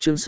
Chương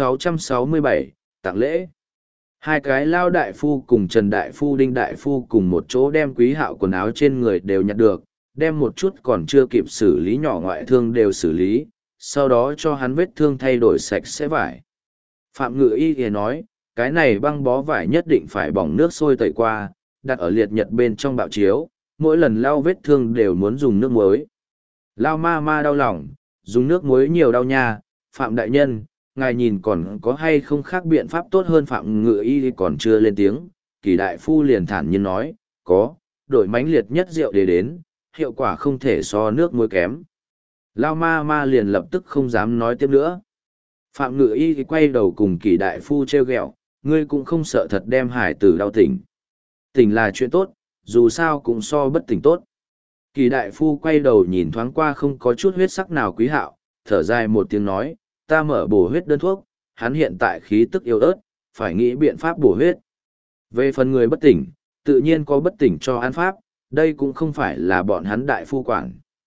667, tặng lễ. Hai cái Lao đại phu cùng Trần đại phu Đinh đại phu cùng một chỗ đem Quý Hạo quần áo trên người đều nhặt được, đem một chút còn chưa kịp xử lý nhỏ ngoại thương đều xử lý, sau đó cho hắn vết thương thay đổi sạch sẽ vải. Phạm Ngự Y thì nói, cái này băng bó vải nhất định phải bỏng nước sôi tẩy qua, đặt ở liệt nhật bên trong bạo chiếu, mỗi lần lau vết thương đều muốn dùng nước muối. Lao ma ma đau lòng, dùng nước muối nhiều đau nha, Phạm đại nhân, ngài nhìn còn có hay không khác biện pháp tốt hơn. Phạm Ngự Y còn chưa lên tiếng, Kỳ đại phu liền thản nhiên nói, có, đổi mãnh liệt nhất rượu để đến, hiệu quả không thể so nước muối kém. Lao ma ma liền lập tức không dám nói tiếp nữa. Phạm Ngự Y quay đầu cùng Kỳ đại phu trêu ghẹo, ngươi cũng không sợ thật đem hải tử đau tỉnh. Tỉnh là chuyện tốt, dù sao cũng so bất tỉnh tốt. Kỳ đại phu quay đầu nhìn thoáng qua không có chút huyết sắc nào Quý Hạo, thở dài một tiếng nói, ta mở bổ huyết đơn thuốc, hắn hiện tại khí tức yếu ớt, phải nghĩ biện pháp bổ huyết. Về phần người bất tỉnh, tự nhiên có bất tỉnh cho ăn pháp, đây cũng không phải là bọn hắn đại phu quản.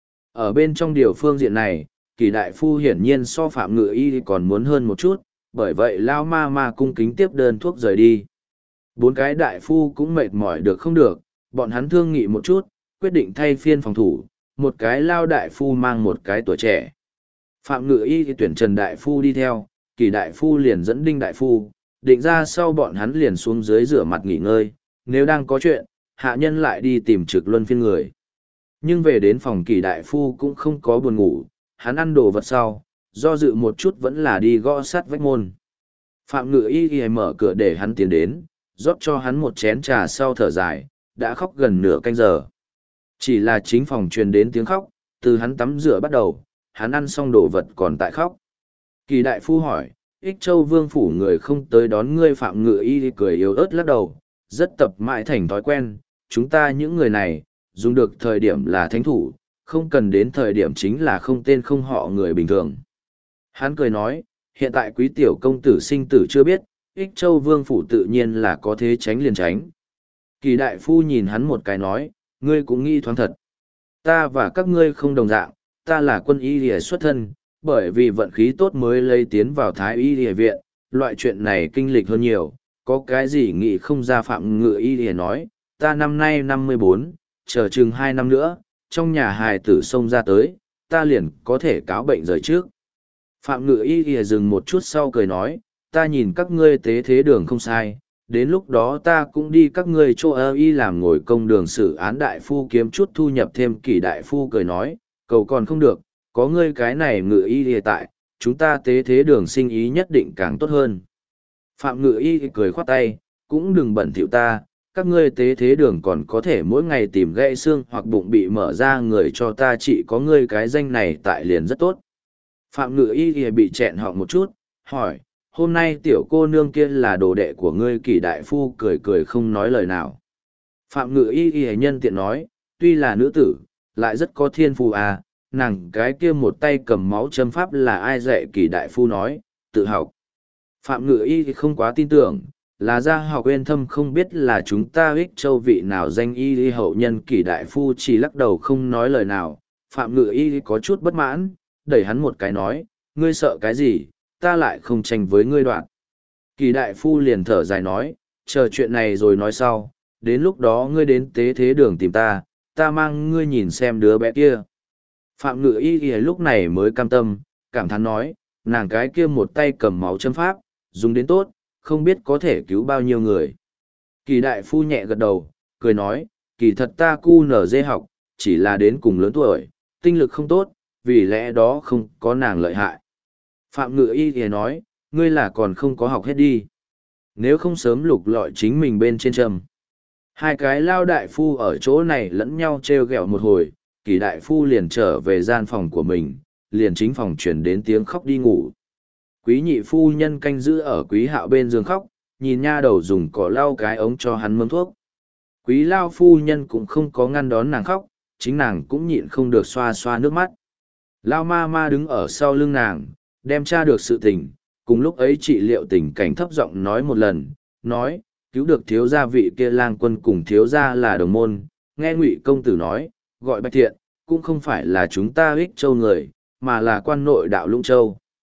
Ở bên trong điều phương diện này, Kỳ đại phu hiển nhiên so Phạm Ngự Y còn muốn hơn một chút, bởi vậy Lao ma ma cung kính tiếp đơn thuốc rời đi. Bốn cái đại phu cũng mệt mỏi được không được, bọn hắn thương nghị một chút, quyết định thay phiên phòng thủ, một cái Lao đại phu mang một cái tuổi trẻ. Phạm Ngự Y thì tuyển Trần đại phu đi theo, Kỳ đại phu liền dẫn Đinh đại phu, định ra sau bọn hắn liền xuống dưới rửa mặt nghỉ ngơi, nếu đang có chuyện, hạ nhân lại đi tìm trực luân phiên người. Nhưng về đến phòng Kỳ đại phu cũng không có buồn ngủ, hắn ăn đồ vật sau, do dự một chút vẫn là đi gõ sắt vách môn. Phạm Ngự Y mở cửa để hắn tiến đến, rót cho hắn một chén trà sau thở dài, đã khóc gần nửa canh giờ. Chỉ là chính phòng truyền đến tiếng khóc, từ hắn tắm rửa bắt đầu, hắn ăn xong đồ vật còn tại khóc. Kỳ đại phu hỏi, Ích Châu Vương phủ người không tới đón ngươi. Phạm Ngự Y cười yếu ớt lắc đầu, rất tập mãi thành thói quen, chúng ta những người này, dùng được thời điểm là thánh thủ, không cần đến thời điểm chính là không tên không họ người bình thường. Hắn cười nói, hiện tại quý tiểu công tử sinh tử chưa biết, Ích Châu Vương phủ tự nhiên là có thế tránh liền tránh. Kỳ đại phu nhìn hắn một cái nói, ngươi cũng nghĩ thoáng thật. Ta và các ngươi không đồng dạng, ta là quân y lìa xuất thân, bởi vì vận khí tốt mới lấy tiến vào Thái y lìa viện, loại chuyện này kinh lịch hơn nhiều, có cái gì nghĩ không ra. Phạm Ngự Y lìa nói, ta năm nay 54, chờ chừng 2 năm nữa, trong nhà hài tử xông ra tới, ta liền có thể cáo bệnh rời trước. Phạm Ngự Y lìa dừng một chút sau cười nói, ta nhìn các ngươi tế thế đường không sai, đến lúc đó ta cũng đi các ngươi chỗ ơ y làm ngồi công đường xử án đại phu kiếm chút thu nhập thêm. Kỳ đại phu cười nói, cầu còn không được, có ngươi cái này Ngự Y hiện tại, chúng ta tế thế đường sinh ý nhất định càng tốt hơn. Phạm Ngự Y cười khoát tay, cũng đừng bẩn thỉu ta, các ngươi tế thế đường còn có thể mỗi ngày tìm gãy xương hoặc bụng bị mở ra người cho ta, chỉ có ngươi cái danh này tại liền rất tốt. Phạm Ngự Y bị chẹn họ một chút, hỏi, hôm nay tiểu cô nương kia là đồ đệ của ngươi? Kỳ đại phu cười cười không nói lời nào. Phạm Ngự Y nhân tiện nói, tuy là nữ tử, lại rất có thiên phú à, nàng cái kia một tay cầm máu châm pháp là ai dạy? Kỳ đại phu nói, tự học. Phạm Ngự Y không quá tin tưởng, là gia học uyên thâm, không biết là chúng ta Ích Châu vị nào danh y hậu nhân. Kỳ đại phu chỉ lắc đầu không nói lời nào. Phạm Ngự Y có chút bất mãn, đẩy hắn một cái nói, ngươi sợ cái gì, ta lại không tranh với ngươi đoạn. Kỳ đại phu liền thở dài nói, chờ chuyện này rồi nói sau, đến lúc đó ngươi đến tế thế đường tìm ta, ta mang ngươi nhìn xem đứa bé kia. Phạm Ngự Y lúc này mới cam tâm, cảm thán nói, nàng cái kia một tay cầm máu châm pháp, dùng đến tốt, không biết có thể cứu bao nhiêu người. Kỳ đại phu nhẹ gật đầu, cười nói, kỳ thật ta cu nở dê học, chỉ là đến cùng lớn tuổi, tinh lực không tốt, vì lẽ đó không có nàng lợi hại. Phạm Ngự Y thì nói, ngươi là còn không có học hết đi. Nếu không sớm lục lọi chính mình bên trên trầm. Hai cái Lao đại phu ở chỗ này lẫn nhau trêu ghẹo một hồi, Kỳ đại phu liền trở về gian phòng của mình, liền chính phòng chuyển đến tiếng khóc đi ngủ. Quý nhị phu nhân canh giữ ở Quý Hạo bên giường khóc, nhìn nha đầu dùng cỏ lau cái ống cho hắn mâm thuốc. Quý Lao phu nhân cũng không có ngăn đón nàng khóc, chính nàng cũng nhịn không được xoa xoa nước mắt. Lao ma ma đứng ở sau lưng nàng, đem tra được sự tình, cùng lúc ấy trị liệu tình cảnh thấp giọng nói một lần, nói, cứu được thiếu gia vị kia lang quân cùng thiếu gia là đồng môn, nghe Ngụy công tử nói, gọi Bạch Thiện, cũng không phải là chúng ta Ích Châu người, mà là quan nội đạo Lũng Châu.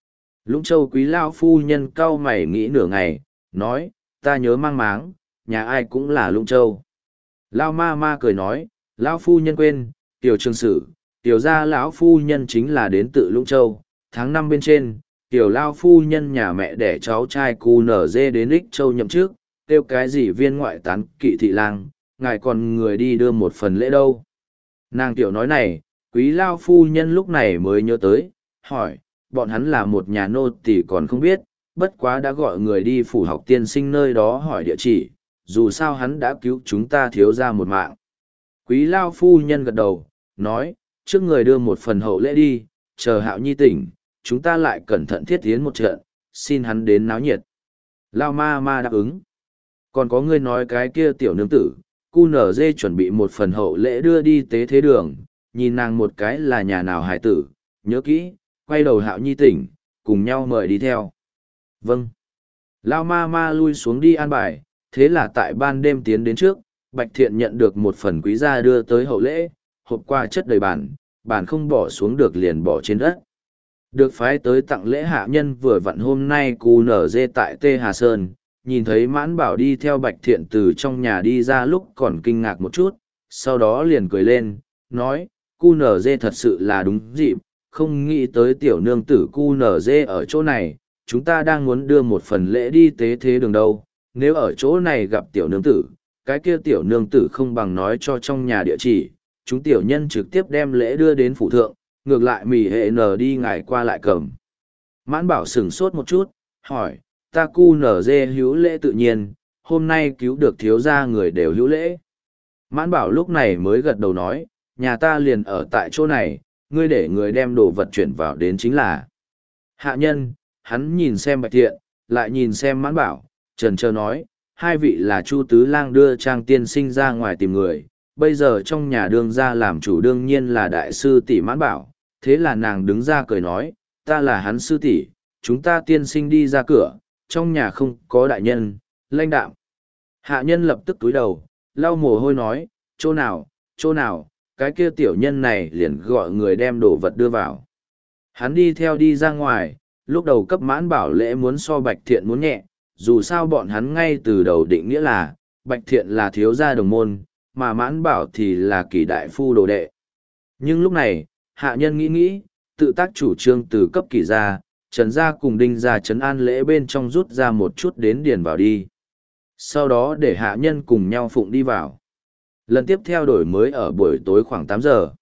Lũng Châu quý lao phu nhân cau mày nghĩ nửa ngày, nói, ta nhớ mang máng, nhà ai cũng là Lũng Châu. Lao ma ma cười nói, lão phu nhân quên, tiểu trường sử, tiểu gia lão phu nhân chính là đến tự Lũng Châu, tháng 5 bên trên, tiểu lao phu nhân nhà mẹ đẻ cháu trai cu nở dê đến Ích Châu nhậm trước, kêu cái gì viên ngoại tán kỵ thị lang, ngài còn người đi đưa một phần lễ đâu. Nàng tiểu nói này, quý lao phu nhân lúc này mới nhớ tới, hỏi, bọn hắn là một nhà nô tỳ còn không biết, bất quá đã gọi người đi phủ học tiên sinh nơi đó hỏi địa chỉ, dù sao hắn đã cứu chúng ta thiếu ra một mạng. Quý lao phu nhân gật đầu, nói, trước người đưa một phần hậu lễ đi, chờ Hạo Nhi tỉnh, chúng ta lại cẩn thận thiết tiến một trận, xin hắn đến náo nhiệt. Lao ma ma đáp ứng. Còn có người nói cái kia tiểu nương tử, cu nở dê chuẩn bị một phần hậu lễ đưa đi tế thế đường, nhìn nàng một cái là nhà nào hài tử, nhớ kỹ, quay đầu Hạo Nhi tỉnh, cùng nhau mời đi theo. Vâng. Lao ma ma lui xuống đi an bài, thế là tại ban đêm tiến đến trước, Bạch Thiện nhận được một phần quý gia đưa tới hậu lễ, hộp qua chất đầy bản không bỏ xuống được liền bỏ trên đất. Được phái tới tặng lễ hạ nhân vừa vặn hôm nay cu nở dê tại Tê Hà Sơn, nhìn thấy Mãn Bảo đi theo Bạch Thiện từ trong nhà đi ra lúc còn kinh ngạc một chút, sau đó liền cười lên, nói, cu nở dê thật sự là đúng dịp, không nghĩ tới tiểu nương tử cu nở dê ở chỗ này, chúng ta đang muốn đưa một phần lễ đi tế thế đường đâu, nếu ở chỗ này gặp tiểu nương tử, cái kia tiểu nương tử không bằng nói cho trong nhà địa chỉ, chúng tiểu nhân trực tiếp đem lễ đưa đến phủ thượng, ngược lại mỉ hệ nở đi ngài qua lại cầm. Mãn Bảo sửng sốt một chút, hỏi, ta cu nở dê hữu lễ tự nhiên, hôm nay cứu được thiếu gia người đều hữu lễ. Mãn Bảo lúc này mới gật đầu nói, nhà ta liền ở tại chỗ này, ngươi để người đem đồ vật chuyển vào đến chính là. Hạ nhân, hắn nhìn xem Bạch Thiện, lại nhìn xem Mãn Bảo, trần trơ nói, hai vị là Chu Tứ Lang đưa Trang tiên sinh ra ngoài tìm người, bây giờ trong nhà đương gia làm chủ đương nhiên là đại sư tỷ Mãn Bảo, thế là nàng đứng ra cười nói, ta là hắn sư tỷ, chúng ta tiên sinh đi ra cửa, trong nhà không có đại nhân, lãnh đạm. Hạ nhân lập tức túi đầu, lau mồ hôi nói, chỗ nào, cái kia tiểu nhân này liền gọi người đem đồ vật đưa vào. Hắn đi theo đi ra ngoài, lúc đầu cấp Mãn Bảo lễ muốn so Bạch Thiện muốn nhẹ, dù sao bọn hắn ngay từ đầu định nghĩa là, Bạch Thiện là thiếu gia đồng môn, mà Mãn Bảo thì là kỳ đại phu đồ đệ. Nhưng lúc này, hạ nhân nghĩ, tự tác chủ trương từ cấp kỳ gia, Trần gia cùng Đinh gia trấn an lễ bên trong rút ra một chút đến điền vào đi. Sau đó để hạ nhân cùng nhau phụng đi vào. Lần tiếp theo đổi mới ở buổi tối khoảng 8 giờ.